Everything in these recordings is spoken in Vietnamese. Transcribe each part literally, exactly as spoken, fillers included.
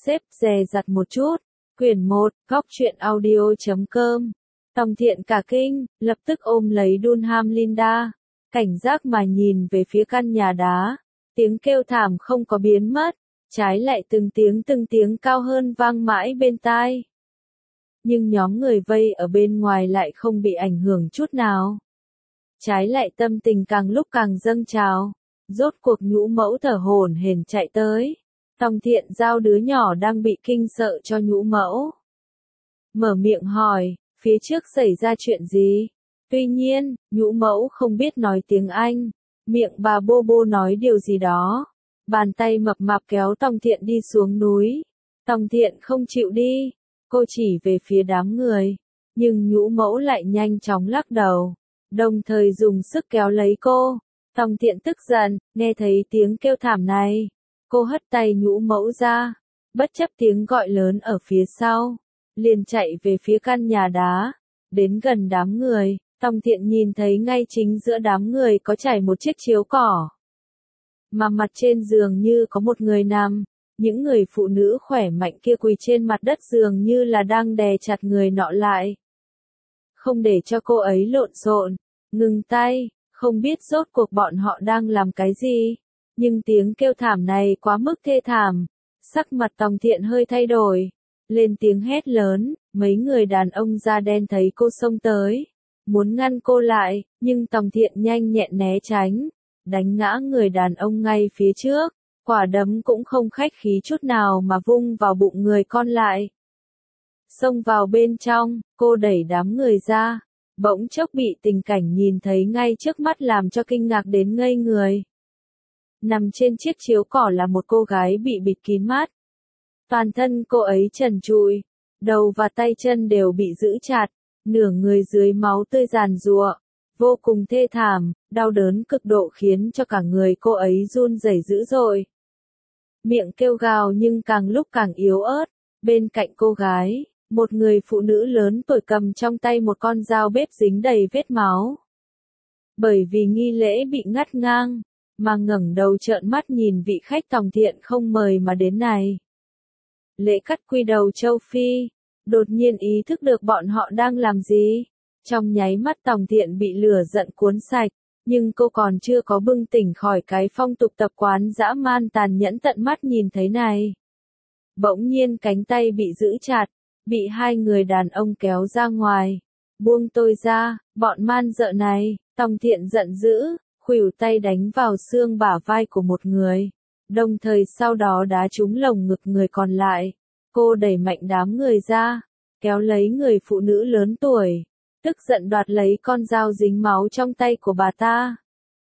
xếp dè dặt một chút. Quyển một, góc truyện audio chấm com. Tòng Thiện cả kinh, lập tức ôm lấy Dunham Linda, cảnh giác mà nhìn về phía căn nhà đá. Tiếng kêu thảm không có biến mất, trái lại từng tiếng từng tiếng cao hơn vang mãi bên tai. Nhưng nhóm người vây ở bên ngoài lại không bị ảnh hưởng chút nào. Trái lại tâm tình càng lúc càng dâng trào. Rốt cuộc Nhũ Mẫu thở hổn hển chạy tới. Tòng Thiện giao đứa nhỏ đang bị kinh sợ cho Nhũ Mẫu. Mở miệng hỏi, phía trước xảy ra chuyện gì? Tuy nhiên, Nhũ Mẫu không biết nói tiếng Anh. Miệng bà bô bô nói điều gì đó. Bàn tay mập mạp kéo Tòng Thiện đi xuống núi. Tòng Thiện không chịu đi. Cô chỉ về phía đám người. Nhưng Nhũ Mẫu lại nhanh chóng lắc đầu. Đồng thời dùng sức kéo lấy cô. Tòng Thiện tức giận, nghe thấy tiếng kêu thảm này. Cô hất tay Nhũ Mẫu ra. Bất chấp tiếng gọi lớn ở phía sau. Liền chạy về phía căn nhà đá. Đến gần đám người, Tòng Thiện nhìn thấy ngay chính giữa đám người có trải một chiếc chiếu cỏ. Mà mặt trên giường như có một người nằm. Những người phụ nữ khỏe mạnh kia quỳ trên mặt đất dường như là đang đè chặt người nọ lại. Không để cho cô ấy lộn xộn, ngừng tay, không biết rốt cuộc bọn họ đang làm cái gì. Nhưng tiếng kêu thảm này quá mức thê thảm. Sắc mặt Tòng Thiện hơi thay đổi. Lên tiếng hét lớn, mấy người đàn ông da đen thấy cô xông tới. Muốn ngăn cô lại, nhưng Tòng Thiện nhanh nhẹn né tránh. Đánh ngã người đàn ông ngay phía trước. Quả đấm cũng không khách khí chút nào mà vung vào bụng người con lại. Xông vào bên trong, cô đẩy đám người ra. Bỗng chốc bị tình cảnh nhìn thấy ngay trước mắt làm cho kinh ngạc đến ngây người. Nằm trên chiếc chiếu cỏ là một cô gái bị bịt kín mắt. Toàn thân cô ấy trần trụi, đầu và tay chân đều bị giữ chặt, nửa người dưới máu tươi giàn giụa, vô cùng thê thảm, đau đớn cực độ khiến cho cả người cô ấy run rẩy dữ dội. Miệng kêu gào nhưng càng lúc càng yếu ớt, bên cạnh cô gái, một người phụ nữ lớn tuổi cầm trong tay một con dao bếp dính đầy vết máu. Bởi vì nghi lễ bị ngắt ngang, mà ngẩng đầu trợn mắt nhìn vị khách Tòng Thiện không mời mà đến này. Lễ cắt quy đầu châu Phi, đột nhiên ý thức được bọn họ đang làm gì. Trong nháy mắt Tòng Thiện bị lửa giận cuốn sạch, nhưng cô còn chưa có bừng tỉnh khỏi cái phong tục tập quán dã man tàn nhẫn tận mắt nhìn thấy này. Bỗng nhiên cánh tay bị giữ chặt, bị hai người đàn ông kéo ra ngoài. Buông tôi ra, bọn man dợ này, Tòng Thiện giận dữ, khuỷu tay đánh vào xương bả vai của một người. Đồng thời sau đó đá trúng lồng ngực người còn lại. Cô đẩy mạnh đám người ra, kéo lấy người phụ nữ lớn tuổi, tức giận đoạt lấy con dao dính máu trong tay của bà ta.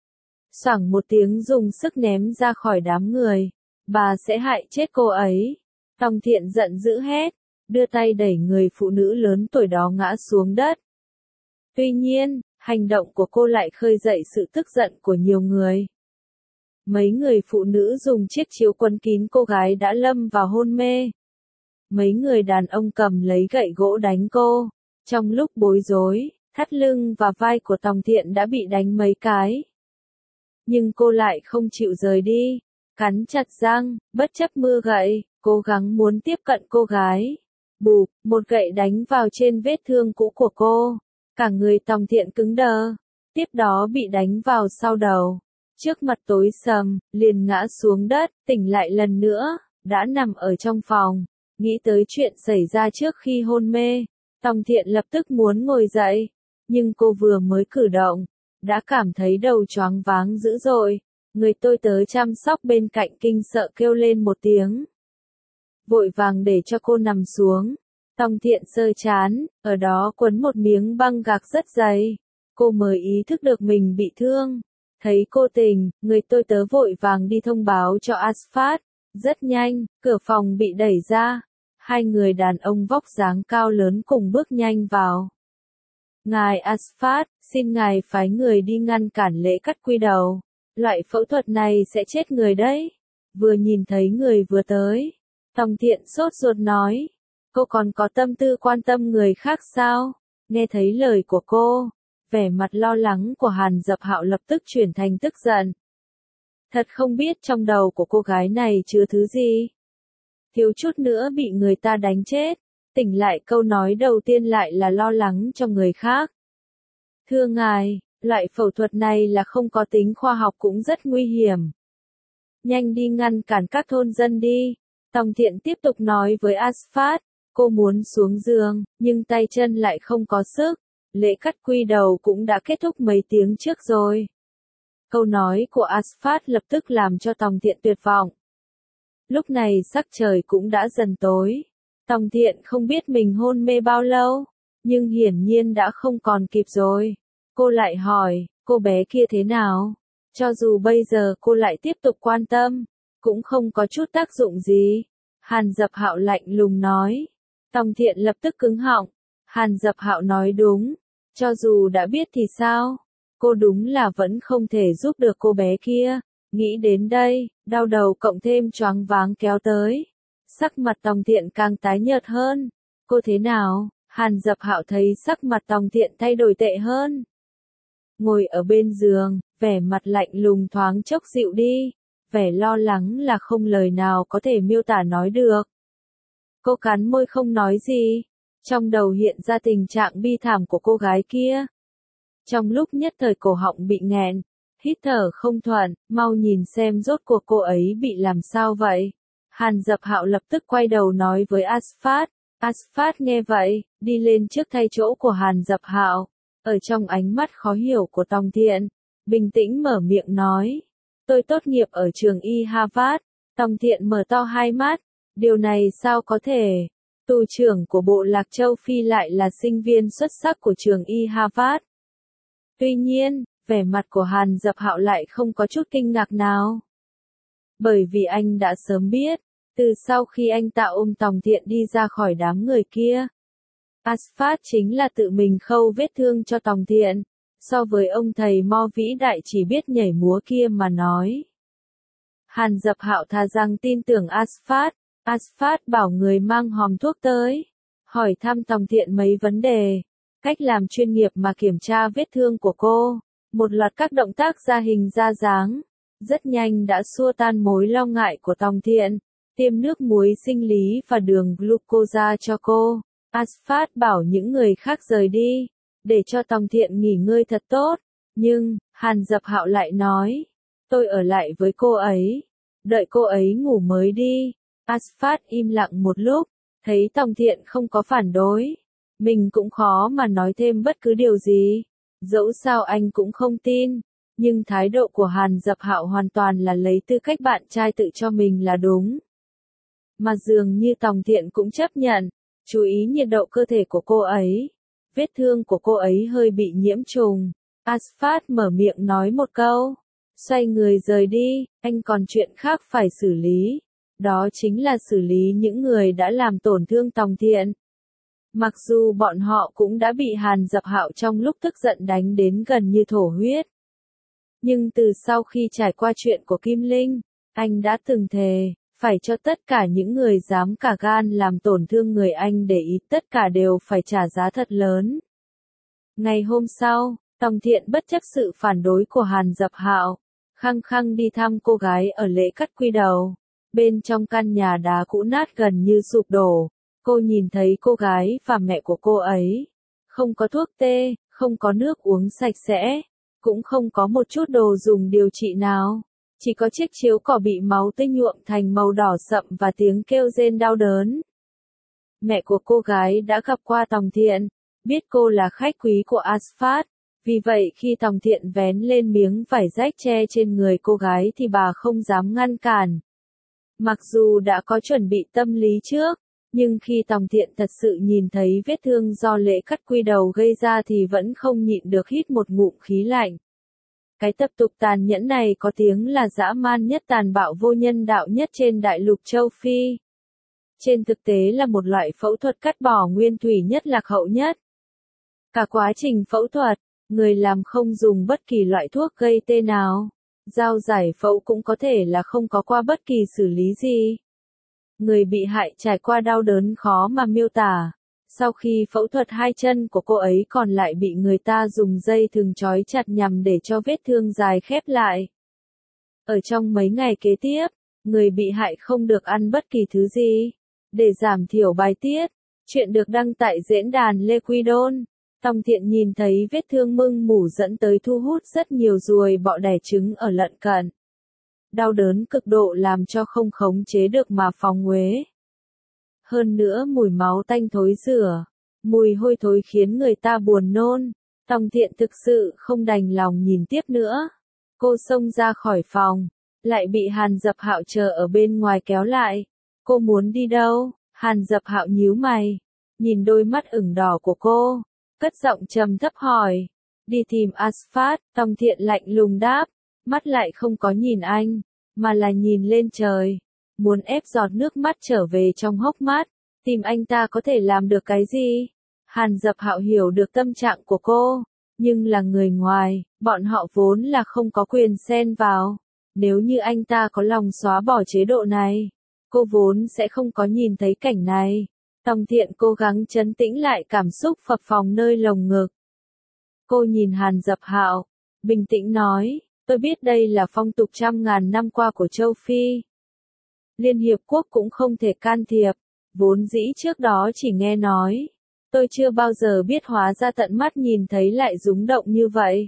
Xoảng một tiếng dùng sức ném ra khỏi đám người. Bà sẽ hại chết cô ấy. Tòng Thiện giận dữ hét, đưa tay đẩy người phụ nữ lớn tuổi đó ngã xuống đất. Tuy nhiên, hành động của cô lại khơi dậy sự tức giận của nhiều người. Mấy người phụ nữ dùng chiếc chiếu quấn kín cô gái đã lâm vào hôn mê. Mấy người đàn ông cầm lấy gậy gỗ đánh cô. Trong lúc bối rối, thắt lưng và vai của Tòng Thiện đã bị đánh mấy cái. Nhưng cô lại không chịu rời đi, cắn chặt răng, bất chấp mưa gậy, cố gắng muốn tiếp cận cô gái. Bụp, một gậy đánh vào trên vết thương cũ của cô. Cả người Tòng Thiện cứng đờ, tiếp đó bị đánh vào sau đầu. Trước mặt tối sầm, liền ngã xuống đất, tỉnh lại lần nữa, đã nằm ở trong phòng. Nghĩ tới chuyện xảy ra trước khi hôn mê, Tòng Thiện lập tức muốn ngồi dậy. Nhưng cô vừa mới cử động, đã cảm thấy đầu choáng váng dữ dội. Người tôi tớ chăm sóc bên cạnh kinh sợ kêu lên một tiếng. Vội vàng để cho cô nằm xuống. Tòng Thiện sơ chán, ở đó quấn một miếng băng gạc rất dày. Cô mới ý thức được mình bị thương. Thấy cô tỉnh, người tôi tớ vội vàng đi thông báo cho Asphalt. Rất nhanh, cửa phòng bị đẩy ra. Hai người đàn ông vóc dáng cao lớn cùng bước nhanh vào. Ngài Asphalt, xin ngài phái người đi ngăn cản lễ cắt quy đầu. Loại phẫu thuật này sẽ chết người đấy. Vừa nhìn thấy người vừa tới, Tòng Thiện sốt ruột nói. Cô còn có tâm tư quan tâm người khác sao? Nghe thấy lời của cô, vẻ mặt lo lắng của Hàn Dập Hạo lập tức chuyển thành tức giận. Thật không biết trong đầu của cô gái này chứa thứ gì. thiếu chút nữa bị người ta đánh chết. Tỉnh lại câu nói đầu tiên lại là lo lắng cho người khác. Thưa ngài, loại phẫu thuật này là không có tính khoa học cũng rất nguy hiểm. Nhanh đi ngăn cản các thôn dân đi. Tòng Thiện tiếp tục nói với Asphalt, cô muốn xuống giường, nhưng tay chân lại không có sức. Lễ cắt quy đầu cũng đã kết thúc mấy tiếng trước rồi. Câu nói của Asphalt lập tức làm cho Tòng Thiện tuyệt vọng. Lúc này sắc trời cũng đã dần tối. Tòng Thiện không biết mình hôn mê bao lâu, nhưng hiển nhiên đã không còn kịp rồi. Cô lại hỏi, cô bé kia thế nào? Cho dù bây giờ cô lại tiếp tục quan tâm, cũng không có chút tác dụng gì. Hàn Dập Hạo lạnh lùng nói. Tòng Thiện lập tức cứng họng. Hàn Dập Hạo nói đúng. Cho dù đã biết thì sao? Cô đúng là vẫn không thể giúp được cô bé kia. Nghĩ đến đây, đau đầu cộng thêm choáng váng kéo tới. Sắc mặt Tòng Thiện càng tái nhợt hơn. Cô thế nào? Hàn Dập Hạo thấy sắc mặt Tòng Thiện thay đổi tệ hơn. Ngồi ở bên giường, vẻ mặt lạnh lùng thoáng chốc dịu đi. Vẻ lo lắng là không lời nào có thể miêu tả nói được. Cô cắn môi không nói gì. Trong đầu hiện ra tình trạng bi thảm của cô gái kia. Trong lúc nhất thời cổ họng bị nghẹn, hít thở không thuận, mau nhìn xem rốt cuộc cô ấy bị làm sao vậy. Hàn Dập Hạo lập tức quay đầu nói với Asphalt. Asphalt nghe vậy, đi lên trước thay chỗ của Hàn Dập Hạo. Ở trong ánh mắt khó hiểu của Tòng Thiện, bình tĩnh mở miệng nói. Tôi tốt nghiệp ở trường y Harvard. Tòng Thiện mở to hai mắt. Điều này sao có thể? Tù trưởng của Bộ Lạc Châu Phi lại là sinh viên xuất sắc của trường y Harvard. Tuy nhiên, vẻ mặt của Hàn Dập Hạo lại không có chút kinh ngạc nào. Bởi vì anh đã sớm biết, từ sau khi anh ta ôm Tòng Thiện đi ra khỏi đám người kia, Asphalt chính là tự mình khâu vết thương cho Tòng Thiện, so với ông thầy mo vĩ đại chỉ biết nhảy múa kia mà nói. Hàn Dập Hạo thà rằng tin tưởng Asphalt. Asphalt bảo người mang hòm thuốc tới, hỏi thăm Tòng Thiện mấy vấn đề, cách làm chuyên nghiệp mà kiểm tra vết thương của cô, một loạt các động tác ra hình ra dáng, rất nhanh đã xua tan mối lo ngại của Tòng Thiện, tiêm nước muối sinh lý và đường glucosa cho cô. Asphalt bảo những người khác rời đi, để cho Tòng Thiện nghỉ ngơi thật tốt, nhưng, Hàn Dập Hạo lại nói, tôi ở lại với cô ấy, đợi cô ấy ngủ mới đi. Asphalt im lặng một lúc, thấy Tòng Thiện không có phản đối. Mình cũng khó mà nói thêm bất cứ điều gì. Dẫu sao anh cũng không tin. Nhưng thái độ của Hàn Dập Hạo hoàn toàn là lấy tư cách bạn trai tự cho mình là đúng. Mà dường như Tòng Thiện cũng chấp nhận. Chú ý nhiệt độ cơ thể của cô ấy. Vết thương của cô ấy hơi bị nhiễm trùng. Asphalt mở miệng nói một câu. Xoay người rời đi, anh còn chuyện khác phải xử lý. Đó chính là xử lý những người đã làm tổn thương Tòng Thiện. Mặc dù bọn họ cũng đã bị Hàn Dập Hạo trong lúc tức giận đánh đến gần như thổ huyết. Nhưng từ sau khi trải qua chuyện của Kim Linh, anh đã từng thề, phải cho tất cả những người dám cả gan làm tổn thương người anh để ý tất cả đều phải trả giá thật lớn. Ngày hôm sau, Tòng Thiện bất chấp sự phản đối của Hàn Dập Hạo, khăng khăng đi thăm cô gái ở lễ cắt quy đầu. Bên trong căn nhà đá cũ nát gần như sụp đổ, cô nhìn thấy cô gái và mẹ của cô ấy. Không có thuốc tê, không có nước uống sạch sẽ, cũng không có một chút đồ dùng điều trị nào. Chỉ có chiếc chiếu cỏ bị máu tươi nhuộm thành màu đỏ sậm và tiếng kêu rên đau đớn. Mẹ của cô gái đã gặp qua Tòng Thiện, biết cô là khách quý của Asphalt. Vì vậy khi Tòng Thiện vén lên miếng vải rách che trên người cô gái thì bà không dám ngăn cản. Mặc dù đã có chuẩn bị tâm lý trước, nhưng khi Tòng Thiện thật sự nhìn thấy vết thương do lễ cắt quy đầu gây ra thì vẫn không nhịn được hít một ngụm khí lạnh. Cái tập tục tàn nhẫn này có tiếng là dã man nhất, tàn bạo vô nhân đạo nhất trên đại lục châu Phi. Trên thực tế là một loại phẫu thuật cắt bỏ nguyên thủy nhất, lạc hậu nhất. Cả quá trình phẫu thuật, người làm không dùng bất kỳ loại thuốc gây tê nào. Dao giải phẫu cũng có thể là không có qua bất kỳ xử lý gì. Người bị hại trải qua đau đớn khó mà miêu tả. Sau khi phẫu thuật, hai chân của cô ấy còn lại bị người ta dùng dây thừng trói chặt nhằm để cho vết thương dài khép lại. Ở trong mấy ngày kế tiếp, người bị hại không được ăn bất kỳ thứ gì. Để giảm thiểu bài tiết, chuyện được đăng tại diễn đàn Lê Quy Đôn. Tòng Thiện nhìn thấy vết thương mưng mủ dẫn tới thu hút rất nhiều ruồi bọ đẻ trứng ở lận cận. Đau đớn cực độ làm cho không khống chế được mà phóng uế. Hơn nữa mùi máu tanh thối rửa, mùi hôi thối khiến người ta buồn nôn. Tòng Thiện thực sự không đành lòng nhìn tiếp nữa. Cô xông ra khỏi phòng, lại bị Hàn Dập Hạo chờ ở bên ngoài kéo lại. Cô muốn đi đâu? Hàn Dập Hạo nhíu mày, nhìn đôi mắt ửng đỏ của cô, cất giọng trầm thấp hỏi. Đi tìm Asphalt, Tòng Thiện lạnh lùng đáp, mắt lại không có nhìn anh, mà là nhìn lên trời, muốn ép giọt nước mắt trở về trong hốc mắt. Tìm anh ta có thể làm được cái gì? Hàn Dập Hạo hiểu được tâm trạng của cô, nhưng là người ngoài, bọn họ vốn là không có quyền xen vào. Nếu như anh ta có lòng xóa bỏ chế độ này, cô vốn sẽ không có nhìn thấy cảnh này. Tòng Thiện cố gắng trấn tĩnh lại cảm xúc phập phồng nơi lồng ngực. Cô nhìn Hàn Dập Hạo, bình tĩnh nói, tôi biết đây là phong tục trăm ngàn năm qua của châu Phi. Liên Hiệp Quốc cũng không thể can thiệp, vốn dĩ trước đó chỉ nghe nói. Tôi chưa bao giờ biết hóa ra tận mắt nhìn thấy lại rúng động như vậy.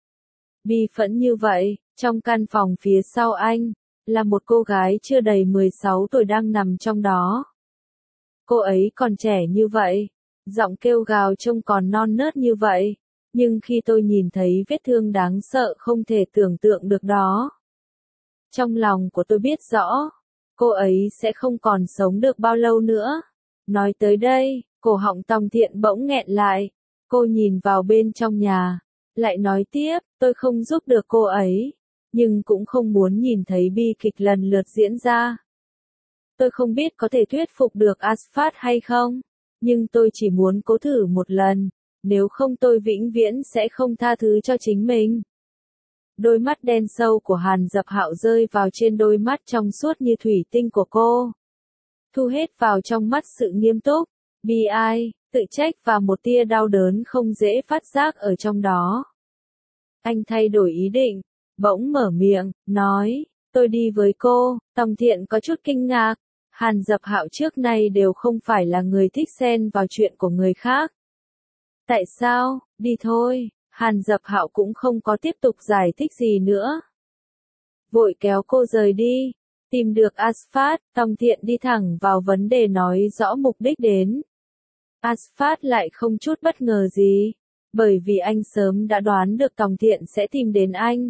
Bi phẫn như vậy, trong căn phòng phía sau anh, là một cô gái chưa đầy mười sáu tuổi đang nằm trong đó. Cô ấy còn trẻ như vậy, giọng kêu gào trông còn non nớt như vậy, nhưng khi tôi nhìn thấy vết thương đáng sợ không thể tưởng tượng được đó. Trong lòng của tôi biết rõ, cô ấy sẽ không còn sống được bao lâu nữa. Nói tới đây, cổ họng Tòng Thiện bỗng nghẹn lại, cô nhìn vào bên trong nhà, lại nói tiếp, tôi không giúp được cô ấy, nhưng cũng không muốn nhìn thấy bi kịch lần lượt diễn ra. Tôi không biết có thể thuyết phục được Asphalt hay không, nhưng tôi chỉ muốn cố thử một lần, nếu không tôi vĩnh viễn sẽ không tha thứ cho chính mình. Đôi mắt đen sâu của Hàn Dập Hạo rơi vào trên đôi mắt trong suốt như thủy tinh của cô. Thu hết vào trong mắt sự nghiêm túc, bi ai, tự trách và một tia đau đớn không dễ phát giác ở trong đó. Anh thay đổi ý định, bỗng mở miệng, nói, tôi đi với cô. Tòng Thiện có chút kinh ngạc, Hàn Dập Hạo trước nay đều không phải là người thích xen vào chuyện của người khác. Tại sao? Đi thôi. Hàn Dập Hạo cũng không có tiếp tục giải thích gì nữa. Vội kéo cô rời đi. Tìm được Asphalt, Tòng Thiện đi thẳng vào vấn đề nói rõ mục đích đến. Asphalt lại không chút bất ngờ gì, bởi vì anh sớm đã đoán được Tòng Thiện sẽ tìm đến anh.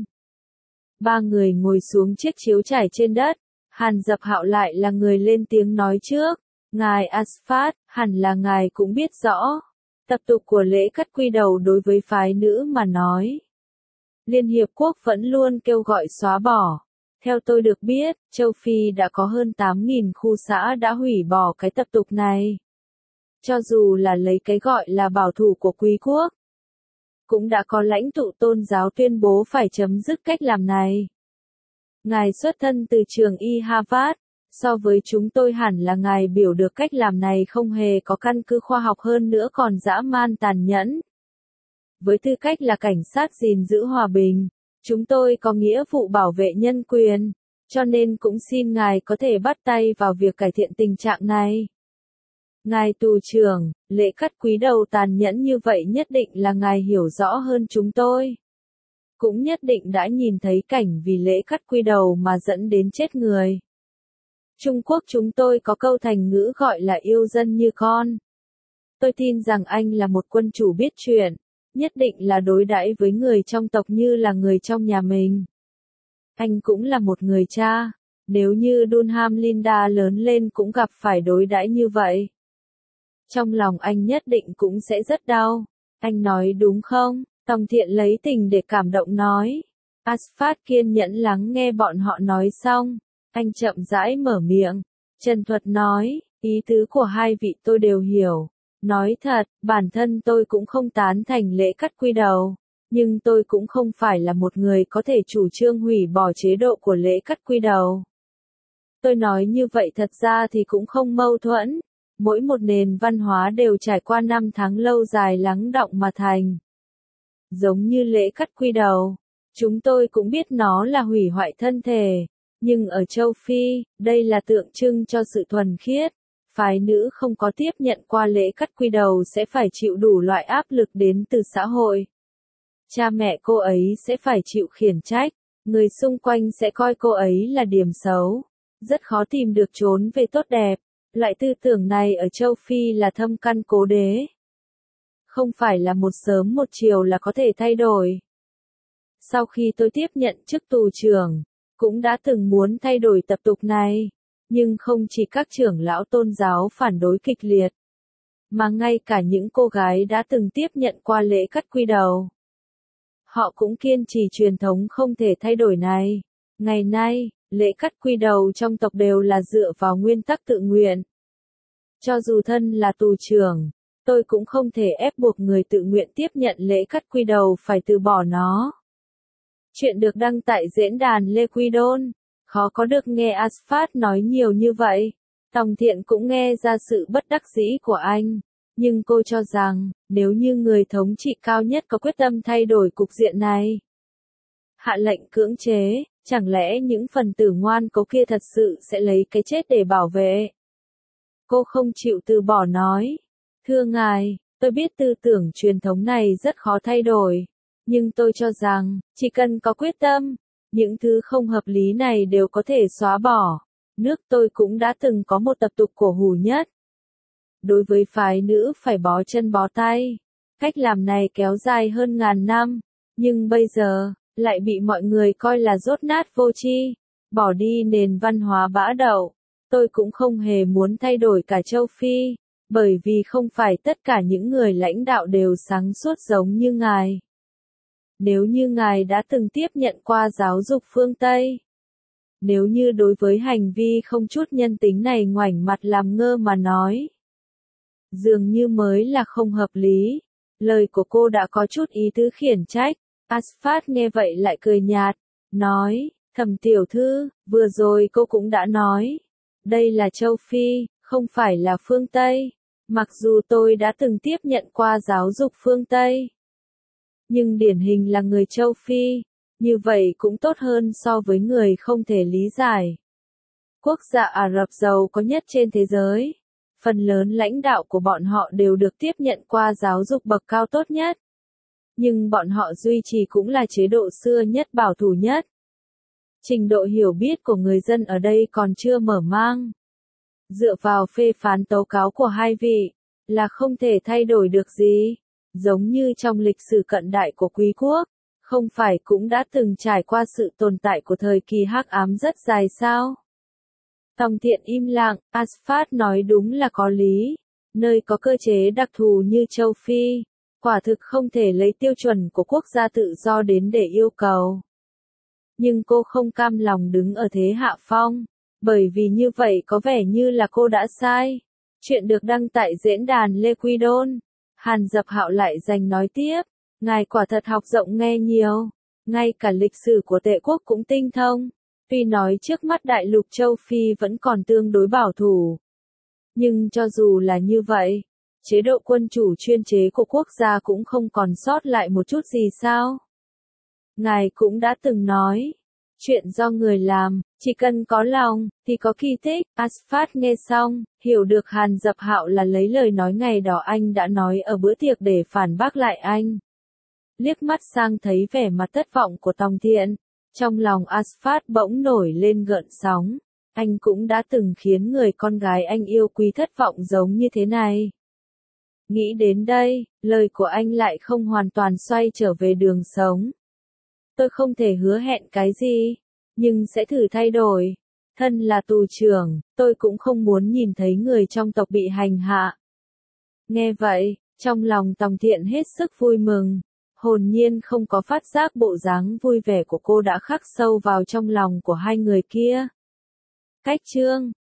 Ba người ngồi xuống chiếc chiếu trải trên đất, Hàn Dập Hạo lại là người lên tiếng nói trước. Ngài Asphalt, hẳn là ngài cũng biết rõ. Tập tục của lễ cắt quy đầu đối với phái nữ mà nói. Liên Hiệp Quốc vẫn luôn kêu gọi xóa bỏ. Theo tôi được biết, châu Phi đã có hơn tám nghìn khu xã đã hủy bỏ cái tập tục này. Cho dù là lấy cái gọi là bảo thủ của quý quốc, cũng đã có lãnh tụ tôn giáo tuyên bố phải chấm dứt cách làm này. Ngài xuất thân từ trường y Harvard, so với chúng tôi hẳn là ngài biểu được cách làm này không hề có căn cứ khoa học hơn nữa còn dã man tàn nhẫn. Với tư cách là cảnh sát gìn giữ hòa bình, chúng tôi có nghĩa vụ bảo vệ nhân quyền, cho nên cũng xin ngài có thể bắt tay vào việc cải thiện tình trạng này. Ngài tù trưởng, lễ cắt quý đầu tàn nhẫn như vậy nhất định là ngài hiểu rõ hơn chúng tôi. Cũng nhất định đã nhìn thấy cảnh vì lễ cắt quy đầu mà dẫn đến chết người. Trung Quốc chúng tôi có câu thành ngữ gọi là yêu dân như con. Tôi tin rằng anh là một quân chủ biết chuyện, nhất định là đối đãi với người trong tộc như là người trong nhà mình. Anh cũng là một người cha, nếu như Dunham Linda lớn lên cũng gặp phải đối đãi như vậy. Trong lòng anh nhất định cũng sẽ rất đau. Anh nói đúng không? Tòng Thiện lấy tình để cảm động nói. Asphalt kiên nhẫn lắng nghe bọn họ nói xong. Anh chậm rãi mở miệng. Trần thuật nói, ý tứ của hai vị tôi đều hiểu. Nói thật, bản thân tôi cũng không tán thành lễ cắt quy đầu. Nhưng tôi cũng không phải là một người có thể chủ trương hủy bỏ chế độ của lễ cắt quy đầu. Tôi nói như vậy thật ra thì cũng không mâu thuẫn. Mỗi một nền văn hóa đều trải qua năm tháng lâu dài lắng đọng mà thành. Giống như lễ cắt quy đầu, chúng tôi cũng biết nó là hủy hoại thân thể, Nhưng ở châu Phi, đây là tượng trưng cho sự thuần khiết. Phái nữ không có tiếp nhận qua lễ cắt quy đầu sẽ phải chịu đủ loại áp lực đến từ xã hội. Cha mẹ cô ấy sẽ phải chịu khiển trách, người xung quanh sẽ coi cô ấy là điểm xấu. Rất khó tìm được chốn về tốt đẹp. Loại tư tưởng này ở châu Phi là thâm căn cố đế. Không phải là một sớm một chiều là có thể thay đổi. Sau khi tôi tiếp nhận chức tù trưởng, cũng đã từng muốn thay đổi tập tục này, nhưng không chỉ các trưởng lão tôn giáo phản đối kịch liệt, mà ngay cả những cô gái đã từng tiếp nhận qua lễ cắt quy đầu. Họ cũng kiên trì truyền thống không thể thay đổi này. Ngày nay, lễ cắt quy đầu trong tộc đều là dựa vào nguyên tắc tự nguyện. Cho dù thân là tù trưởng, tôi cũng không thể ép buộc người tự nguyện tiếp nhận lễ cắt quy đầu phải từ bỏ nó. Chuyện được đăng tại diễn đàn Lê Quy Đôn. Khó có được nghe Asphalt nói nhiều như vậy. Tòng Thiện cũng nghe ra sự bất đắc dĩ của anh. Nhưng cô cho rằng, nếu như người thống trị cao nhất có quyết tâm thay đổi cục diện này, hạ lệnh cưỡng chế, chẳng lẽ những phần tử ngoan cố kia thật sự sẽ lấy cái chết để bảo vệ? Cô không chịu từ bỏ nói. Thưa ngài, tôi biết tư tưởng truyền thống này rất khó thay đổi. Nhưng tôi cho rằng, chỉ cần có quyết tâm, những thứ không hợp lý này đều có thể xóa bỏ. Nước tôi cũng đã từng có một tập tục cổ hủ nhất. Đối với phái nữ phải bó chân bó tay. Cách làm này kéo dài hơn ngàn năm. Nhưng bây giờ, lại bị mọi người coi là dốt nát vô tri, bỏ đi nền văn hóa bã đậu. Tôi cũng không hề muốn thay đổi cả châu Phi, bởi vì không phải tất cả những người lãnh đạo đều sáng suốt giống như ngài. Nếu như ngài đã từng tiếp nhận qua giáo dục phương Tây, nếu như đối với hành vi không chút nhân tính này ngoảnh mặt làm ngơ mà nói, dường như mới là không hợp lý. Lời của cô đã có chút ý tứ khiển trách. Asphalt nghe vậy lại cười nhạt, nói, Thẩm tiểu thư, vừa rồi cô cũng đã nói, đây là châu Phi, không phải là phương Tây. Mặc dù tôi đã từng tiếp nhận qua giáo dục phương Tây, nhưng điển hình là người châu Phi, như vậy cũng tốt hơn so với người không thể lý giải. Quốc gia Ả Rập giàu có nhất trên thế giới, phần lớn lãnh đạo của bọn họ đều được tiếp nhận qua giáo dục bậc cao tốt nhất. Nhưng bọn họ duy trì cũng là chế độ xưa nhất bảo thủ nhất. Trình độ hiểu biết của người dân ở đây còn chưa mở mang. Dựa vào phê phán tố cáo của hai vị, là không thể thay đổi được gì. Giống như trong lịch sử cận đại của quý quốc, không phải cũng đã từng trải qua sự tồn tại của thời kỳ hắc ám rất dài sao? Tòng Thiện im lặng, Asphalt nói đúng là có lý. Nơi có cơ chế đặc thù như châu Phi, quả thực không thể lấy tiêu chuẩn của quốc gia tự do đến để yêu cầu. Nhưng cô không cam lòng đứng ở thế hạ phong, bởi vì như vậy có vẻ như là cô đã sai. Chuyện được đăng tại diễn đàn Lê Quy Đôn. Hàn Dập Hạo lại giành nói tiếp, ngài quả thật học rộng nghe nhiều, ngay cả lịch sử của Tệ quốc cũng tinh thông. Tuy nói trước mắt đại lục châu Phi vẫn còn tương đối bảo thủ, nhưng cho dù là như vậy, chế độ quân chủ chuyên chế của quốc gia cũng không còn sót lại một chút gì sao? Ngài cũng đã từng nói, chuyện do người làm, chỉ cần có lòng, thì có kỳ tích. Asphalt nghe xong, hiểu được Hàn Dập Hạo là lấy lời nói ngày đó anh đã nói ở bữa tiệc để phản bác lại anh. Liếc mắt sang thấy vẻ mặt thất vọng của Tòng Thiện, trong lòng Asphalt bỗng nổi lên gợn sóng. Anh cũng đã từng khiến người con gái anh yêu quý thất vọng giống như thế này. Nghĩ đến đây, lời của anh lại không hoàn toàn xoay trở về đường sống. Tôi không thể hứa hẹn cái gì, nhưng sẽ thử thay đổi. Thân là tù trưởng, tôi cũng không muốn nhìn thấy người trong tộc bị hành hạ. Nghe vậy, trong lòng Tòng Thiện hết sức vui mừng. Hồn nhiên không có phát giác bộ dáng vui vẻ của cô đã khắc sâu vào trong lòng của hai người kia. Cách chương